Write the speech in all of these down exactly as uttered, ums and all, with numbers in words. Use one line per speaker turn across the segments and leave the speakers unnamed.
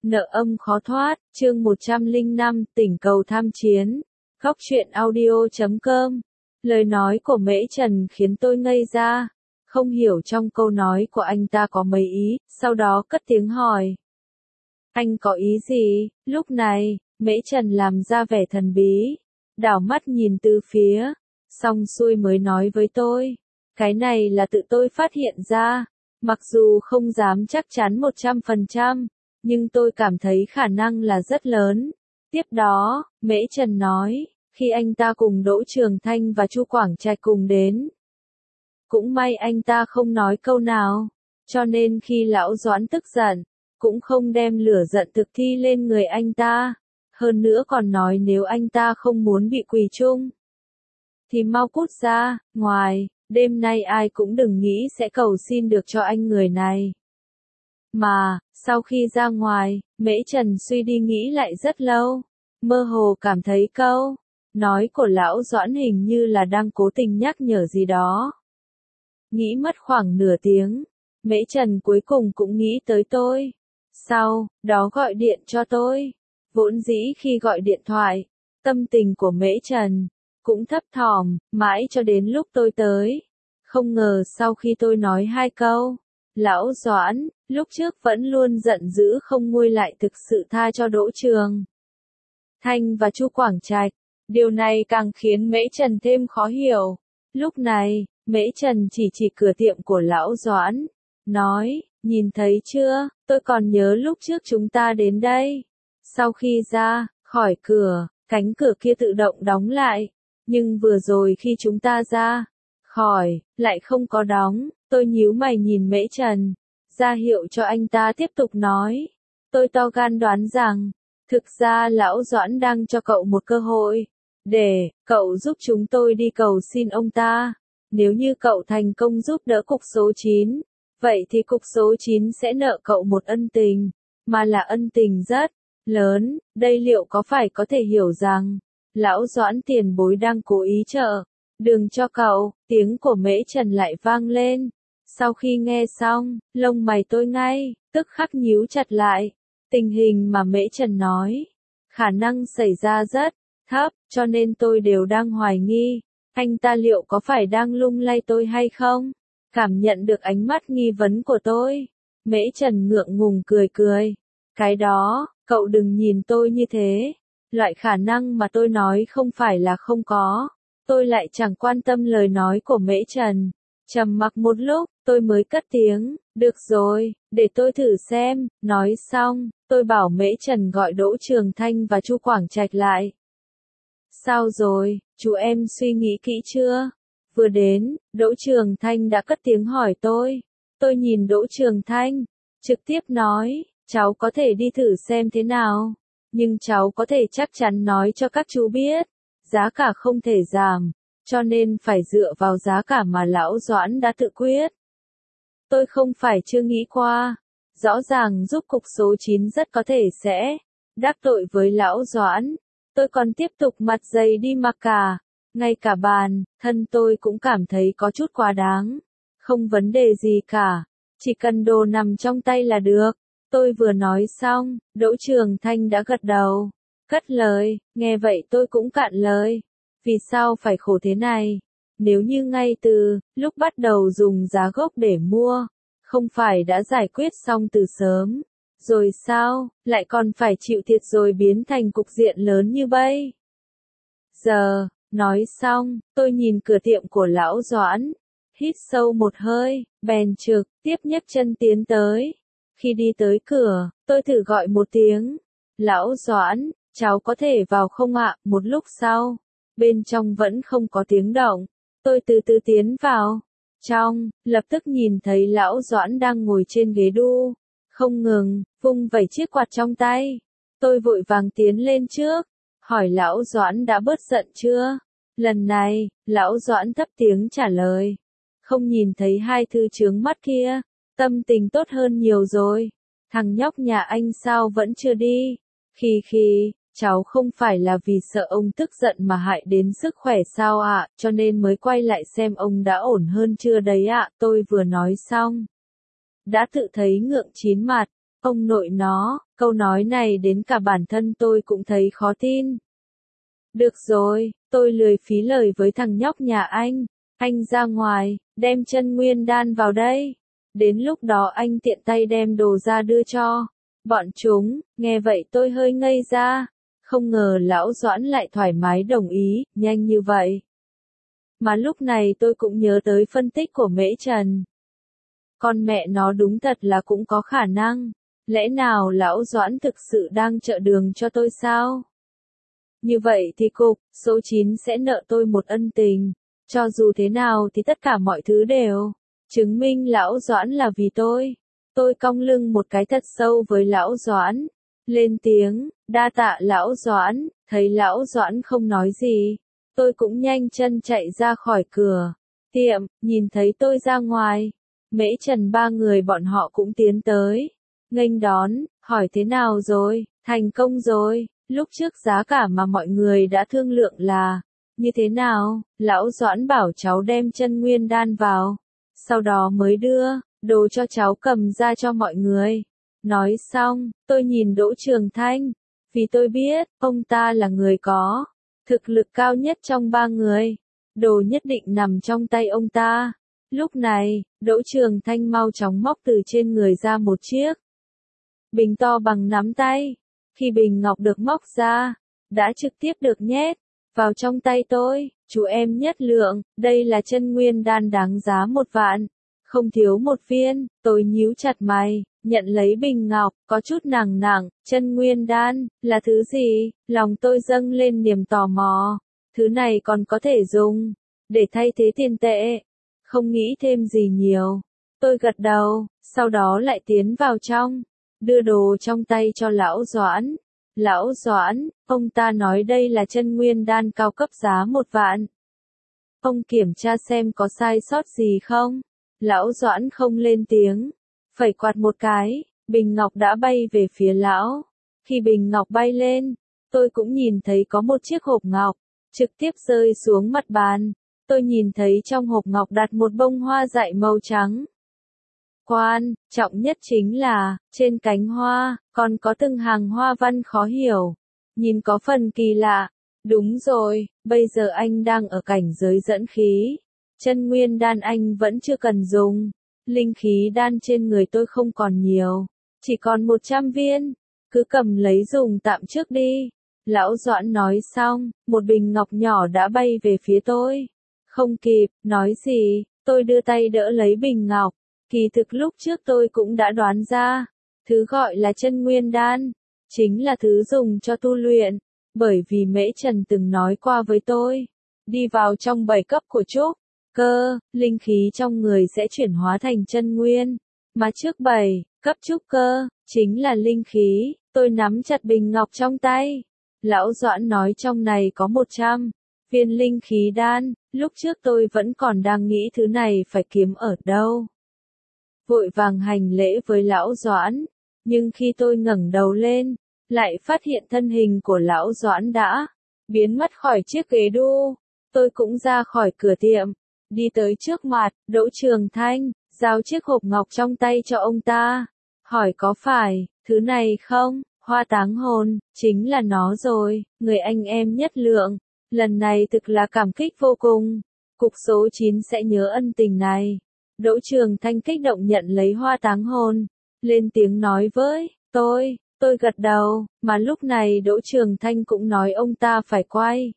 Nợ âm khó thoát, chương một trăm lẻ năm, tỉnh cầu tham chiến. Góc truyện audio chấm com. Lời nói của Mễ Trần khiến tôi ngây ra, không hiểu trong câu nói của anh ta có mấy ý, sau đó cất tiếng hỏi. Anh có ý gì? Lúc này, Mễ Trần làm ra vẻ thần bí, đảo mắt nhìn từ phía, xong xuôi mới nói với tôi. Cái này là tự tôi phát hiện ra, mặc dù không dám chắc chắn một trăm phần trăm. Nhưng tôi cảm thấy khả năng là rất lớn. Tiếp đó, Mễ Trần nói, khi anh ta cùng Đỗ Trường Thanh và Chu Quảng Trạch cùng đến. Cũng may anh ta không nói câu nào, cho nên khi lão Doãn tức giận, cũng không đem lửa giận thực thi lên người anh ta. Hơn nữa còn nói nếu anh ta không muốn bị quỳ chung, thì mau cút ra, ngoài, đêm nay ai cũng đừng nghĩ sẽ cầu xin được cho anh người này. Mà, sau khi ra ngoài, Mễ Trần suy đi nghĩ lại rất lâu, mơ hồ cảm thấy câu nói của lão Doãn hình như là đang cố tình nhắc nhở gì đó. Nghĩ mất khoảng nửa tiếng, Mễ Trần cuối cùng cũng nghĩ tới tôi. Sau đó gọi điện cho tôi. Vốn dĩ khi gọi điện thoại, tâm tình của Mễ Trần cũng thấp thỏm, mãi cho đến lúc tôi tới. Không ngờ sau khi tôi nói hai câu, lão Doãn, lúc trước vẫn luôn giận dữ không nguôi lại thực sự tha cho Đỗ Trường Thanh và Chu Quảng Trạch. Điều này càng khiến Mễ Trần thêm khó hiểu. Lúc này, Mễ Trần chỉ chỉ cửa tiệm của lão Doãn, nói, nhìn thấy chưa, tôi còn nhớ lúc trước chúng ta đến đây. Sau khi ra khỏi cửa, cánh cửa kia tự động đóng lại, nhưng vừa rồi khi chúng ta ra khỏi, lại không có đóng. Tôi nhíu mày nhìn Mễ Trần, ra hiệu cho anh ta tiếp tục nói. Tôi to gan đoán rằng, thực ra lão Doãn đang cho cậu một cơ hội, để cậu giúp chúng tôi đi cầu xin ông ta. Nếu như cậu thành công giúp đỡ cục số chín, vậy thì cục số chín sẽ nợ cậu một ân tình, mà là ân tình rất lớn. Đây liệu có phải có thể hiểu rằng, lão Doãn tiền bối đang cố ý trợ đường cho cậu? Tiếng của Mễ Trần lại vang lên. Sau khi nghe xong, lông mày tôi ngay tức khắc nhíu chặt lại. Tình hình mà Mễ Trần nói, khả năng xảy ra rất thấp, cho nên tôi đều đang hoài nghi, anh ta liệu có phải đang lung lay tôi hay không? Cảm nhận được ánh mắt nghi vấn của tôi, Mễ Trần ngượng ngùng cười cười. Cái đó, cậu đừng nhìn tôi như thế. Loại khả năng mà tôi nói không phải là không có. Tôi lại chẳng quan tâm lời nói của Mễ Trần. Trầm mặc một lúc, tôi mới cất tiếng, được rồi, để tôi thử xem. Nói xong, tôi bảo Mễ Trần gọi Đỗ Trường Thanh và Chu Quảng Trạch lại. Sao rồi, chú em suy nghĩ kỹ chưa? Vừa đến, Đỗ Trường Thanh đã cất tiếng hỏi tôi. Tôi nhìn Đỗ Trường Thanh, trực tiếp nói, cháu có thể đi thử xem thế nào, nhưng cháu có thể chắc chắn nói cho các chú biết, giá cả không thể giảm, cho nên phải dựa vào giá cả mà lão Doãn đã tự quyết. Tôi không phải chưa nghĩ qua, rõ ràng giúp cục số chín rất có thể sẽ đắc tội với lão Doãn. Tôi còn tiếp tục mặt dày đi mặc cả, ngay cả bàn thân tôi cũng cảm thấy có chút quá đáng. Không vấn đề gì cả, chỉ cần đồ nằm trong tay là được. Tôi vừa nói xong, Đỗ Trường Thanh đã gật đầu, cất lời. Nghe vậy tôi cũng cạn lời. Vì sao phải khổ thế này? Nếu như ngay từ lúc bắt đầu dùng giá gốc để mua, không phải đã giải quyết xong từ sớm, rồi sao, lại còn phải chịu thiệt rồi biến thành cục diện lớn như bây giờ? Nói xong, tôi nhìn cửa tiệm của lão Doãn, hít sâu một hơi, bèn trực tiếp nhấc chân tiến tới. Khi đi tới cửa, tôi thử gọi một tiếng. Lão Doãn, cháu có thể vào không ạ? Một lúc sau, bên trong vẫn không có tiếng động. Tôi từ từ tiến vào trong, lập tức nhìn thấy lão Doãn đang ngồi trên ghế đu, không ngừng vung vẩy chiếc quạt trong tay. Tôi vội vàng tiến lên trước, hỏi lão Doãn đã bớt giận chưa? Lần này, lão Doãn thấp tiếng trả lời, không nhìn thấy hai thứ chướng mắt kia, tâm tình tốt hơn nhiều rồi. Thằng nhóc nhà anh sao vẫn chưa đi? Khi khi, cháu không phải là vì sợ ông tức giận mà hại đến sức khỏe sao ạ, cho nên mới quay lại xem ông đã ổn hơn chưa đấy ạ. Tôi vừa nói xong, đã tự thấy ngượng chín mặt. ông nội nó, câu nói này đến cả bản thân tôi cũng thấy khó tin. Được rồi, tôi lười phí lời với thằng nhóc nhà anh, anh ra ngoài, đem chân nguyên đan vào đây. Đến lúc đó anh tiện tay đem đồ ra đưa cho bọn chúng. Nghe vậy tôi hơi ngây ra, không ngờ lão Doãn lại thoải mái đồng ý, nhanh như vậy. Mà lúc này tôi cũng nhớ tới phân tích của Mễ Trần. Con mẹ nó đúng thật là cũng có khả năng. Lẽ nào lão Doãn thực sự đang trợ đường cho tôi sao? Như vậy thì cục số chín sẽ nợ tôi một ân tình. Cho dù thế nào thì tất cả mọi thứ đều chứng minh lão Doãn là vì tôi. Tôi cong lưng một cái thật sâu với lão Doãn. Lên tiếng, đa tạ lão Doãn. Thấy lão Doãn không nói gì, tôi cũng nhanh chân chạy ra khỏi cửa tiệm. Nhìn thấy tôi ra ngoài, Mễ Trần ba người bọn họ cũng tiến tới, nghênh đón, hỏi thế nào rồi, thành công rồi. Lúc trước giá cả mà mọi người đã thương lượng là như thế nào? Lão Doãn bảo cháu đem chân nguyên đan vào, sau đó mới đưa đồ cho cháu cầm ra cho mọi người. Nói xong, tôi nhìn Đỗ Trường Thanh, vì tôi biết, ông ta là người có thực lực cao nhất trong ba người. Đồ nhất định nằm trong tay ông ta. Lúc này, Đỗ Trường Thanh mau chóng móc từ trên người ra một chiếc bình to bằng nắm tay. Khi bình ngọc được móc ra, đã trực tiếp được nhét vào trong tay tôi. Chú em Nhất Lượng, đây là chân nguyên đan đáng giá một vạn, không thiếu một viên. Tôi nhíu chặt mày, nhận lấy bình ngọc, có chút nặng nặng. Chân nguyên đan là thứ gì? Lòng tôi dâng lên niềm tò mò. Thứ này còn có thể dùng để thay thế tiền tệ. Không nghĩ thêm gì nhiều, tôi gật đầu, sau đó lại tiến vào trong, đưa đồ trong tay cho lão Doãn. Lão Doãn, ông ta nói đây là chân nguyên đan cao cấp giá một vạn. Ông kiểm tra xem có sai sót gì không? Lão Doãn không lên tiếng, phẩy quạt một cái, bình ngọc đã bay về phía lão. Khi bình ngọc bay lên, tôi cũng nhìn thấy có một chiếc hộp ngọc, trực tiếp rơi xuống mặt bàn. Tôi nhìn thấy trong hộp ngọc đặt một bông hoa dại màu trắng. Quan trọng nhất chính là, trên cánh hoa, còn có từng hàng hoa văn khó hiểu. Nhìn có phần kỳ lạ. Đúng rồi, bây giờ anh đang ở cảnh giới dẫn khí. Chân nguyên đan anh vẫn chưa cần dùng. Linh khí đan trên người tôi không còn nhiều, chỉ còn một trăm viên. Cứ cầm lấy dùng tạm trước đi. Lão Doãn nói xong, một bình ngọc nhỏ đã bay về phía tôi. Không kịp nói gì, tôi đưa tay đỡ lấy bình ngọc. Kỳ thực lúc trước tôi cũng đã đoán ra, thứ gọi là chân nguyên đan, chính là thứ dùng cho tu luyện, bởi vì Mễ Trần từng nói qua với tôi, đi vào trong bảy cấp của trúc cơ, linh khí trong người sẽ chuyển hóa thành chân nguyên, mà trước bảy cấp trúc cơ, chính là linh khí. Tôi nắm chặt bình ngọc trong tay. Lão Doãn nói trong này có một trăm viên linh khí đan, lúc trước tôi vẫn còn đang nghĩ thứ này phải kiếm ở đâu. Vội vàng hành lễ với lão Doãn, nhưng khi tôi ngẩng đầu lên, lại phát hiện thân hình của lão Doãn đã biến mất khỏi chiếc ghế đu. Tôi cũng ra khỏi cửa tiệm, đi tới trước mặt Đỗ Trường Thanh, giao chiếc hộp ngọc trong tay cho ông ta, hỏi có phải thứ này không? Hoa táng hồn, chính là nó rồi, người anh em Nhất Lượng, lần này thực là cảm kích vô cùng. Cục số chín sẽ nhớ ân tình này. Đỗ Trường Thanh kích động nhận lấy hoa táng hồn, lên tiếng nói với tôi. Tôi gật đầu, mà lúc này Đỗ Trường Thanh cũng nói ông ta phải quay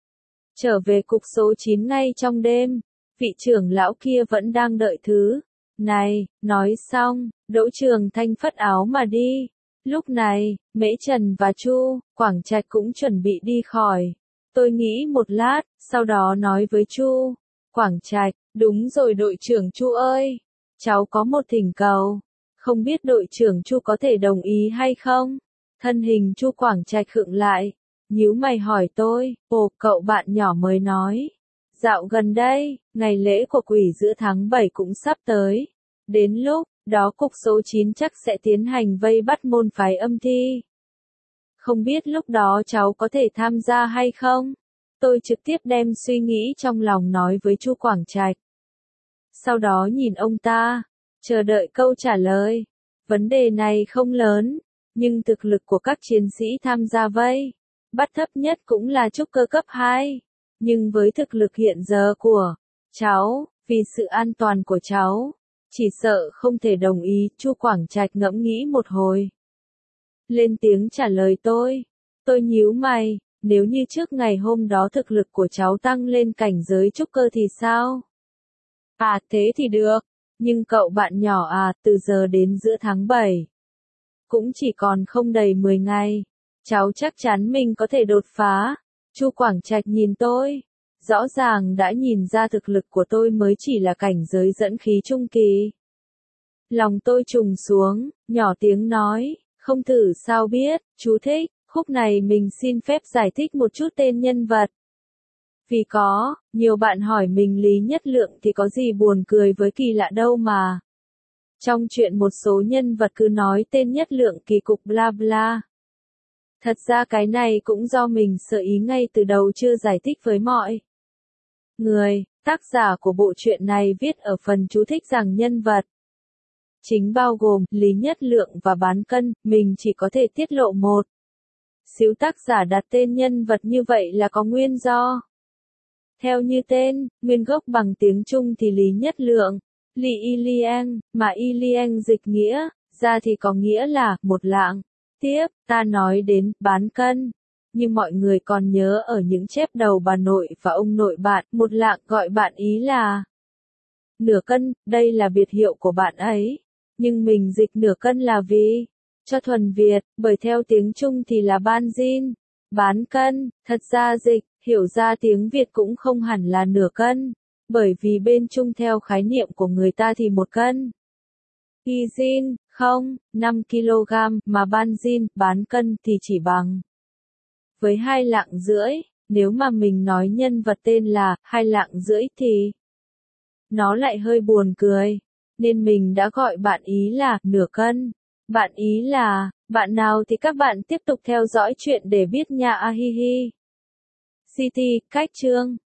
trở về cục số chín ngay trong đêm. Vị trưởng lão kia vẫn đang đợi thứ này. Nói xong, Đỗ Trường Thanh phất áo mà đi. Lúc này, Mễ Trần và Chu Quảng Trạch cũng chuẩn bị đi khỏi. Tôi nghĩ một lát, sau đó nói với Chu Quảng Trạch, đúng rồi đội trưởng Chu ơi, cháu có một thỉnh cầu, không biết đội trưởng Chu có thể đồng ý hay không? Thân hình Chu Quảng Trạch khựng lại, nhíu mày hỏi tôi, ồ, cậu bạn nhỏ mới nói, dạo gần đây, ngày lễ của quỷ giữa tháng bảy cũng sắp tới, đến lúc đó cục số chín chắc sẽ tiến hành vây bắt môn phái âm thi. Không biết lúc đó cháu có thể tham gia hay không? Tôi trực tiếp đem suy nghĩ trong lòng nói với Chu Quảng Trạch. Sau đó nhìn ông ta, chờ đợi câu trả lời. Vấn đề này không lớn, nhưng thực lực của các chiến sĩ tham gia vây bắt thấp nhất cũng là trúc cơ cấp hai. Nhưng với thực lực hiện giờ của cháu, vì sự an toàn của cháu, chỉ sợ không thể đồng ý. Chu Quảng Trạch ngẫm nghĩ một hồi, lên tiếng trả lời tôi. Tôi nhíu mày, nếu như trước ngày hôm đó thực lực của cháu tăng lên cảnh giới trúc cơ thì sao? À thế thì được, nhưng cậu bạn nhỏ à, từ giờ đến giữa tháng bảy, cũng chỉ còn không đầy mười ngày, cháu chắc chắn mình có thể đột phá. Chu Quảng Trạch nhìn tôi, rõ ràng đã nhìn ra thực lực của tôi mới chỉ là cảnh giới dẫn khí trung kỳ. Lòng tôi trùng xuống, nhỏ tiếng nói, không thử sao biết. Chú thích, khúc này mình xin phép giải thích một chút tên nhân vật. Vì có, nhiều bạn hỏi mình Lý Nhất Lượng thì có gì buồn cười với kỳ lạ đâu mà. Trong chuyện một số nhân vật cứ nói tên Nhất Lượng kỳ cục bla bla. Thật ra cái này cũng do mình sợ ý ngay từ đầu chưa giải thích với mọi người. Tác giả của bộ truyện này viết ở phần chú thích rằng nhân vật chính bao gồm Lý Nhất Lượng và Bán Cân, mình chỉ có thể tiết lộ một xíu. Tác giả đặt tên nhân vật như vậy là có nguyên do. Theo như tên, nguyên gốc bằng tiếng Trung thì Lý Nhất Lượng, Lý Y Liang, mà Y Liang dịch nghĩa ra thì có nghĩa là một lạng. Tiếp, ta nói đến Bán Cân, nhưng mọi người còn nhớ ở những chép đầu bà nội và ông nội bạn, một lạng gọi bạn ý là nửa cân, đây là biệt hiệu của bạn ấy. Nhưng mình dịch nửa cân là vì cho thuần Việt, bởi theo tiếng Trung thì là ban jin, bán cân, thật ra dịch, hiểu ra tiếng Việt cũng không hẳn là nửa cân, bởi vì bên Trung theo khái niệm của người ta thì một cân. Y jin, không, năm ki lô gam, mà ban jin, bán cân thì chỉ bằng với hai lạng rưỡi. Nếu mà mình nói nhân vật tên là hai lạng rưỡi thì nó lại hơi buồn cười, nên mình đã gọi bạn ý là nửa cân. Bạn ý là bạn nào thì các bạn tiếp tục theo dõi chuyện để biết nha. A hi hi. City, cách chương